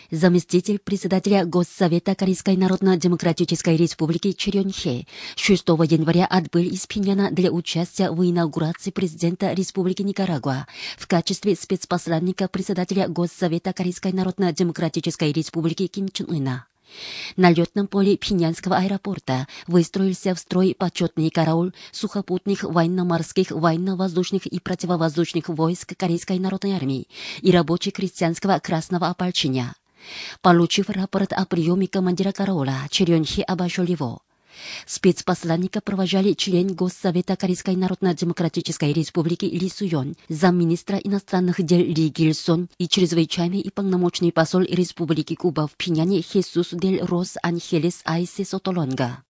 Заместитель председателя Госсовета Корейской Народно-Демократической Республики Чжэ Рён-хе 6 января отбыл из Пхеньяна для участия в инаугурации президента Республики Никарагуа в качестве спецпосланника председателя Госсовета Корейской Народно-Демократической Республики Ким Чен Ына. На летном поле Пхеньянского аэропорта выстроился в строй почетный караул сухопутных, военно-морских, военно-воздушных и противовоздушных войск Корейской народной армии и рабоче-крестьянского красного ополчения. Получив рапорт о приеме командира караула, Чжэ Рён-хе обошел его. Спецпосланника провожали член Госсовета Корейской Народно-Демократической Республики Ли Суён, замминистра иностранных дел Ли Гил-сон и чрезвычайный и полномочный посол Республики Куба в Пхеньяне Хесус дель Рос Анхелес Айсе Сотолонга.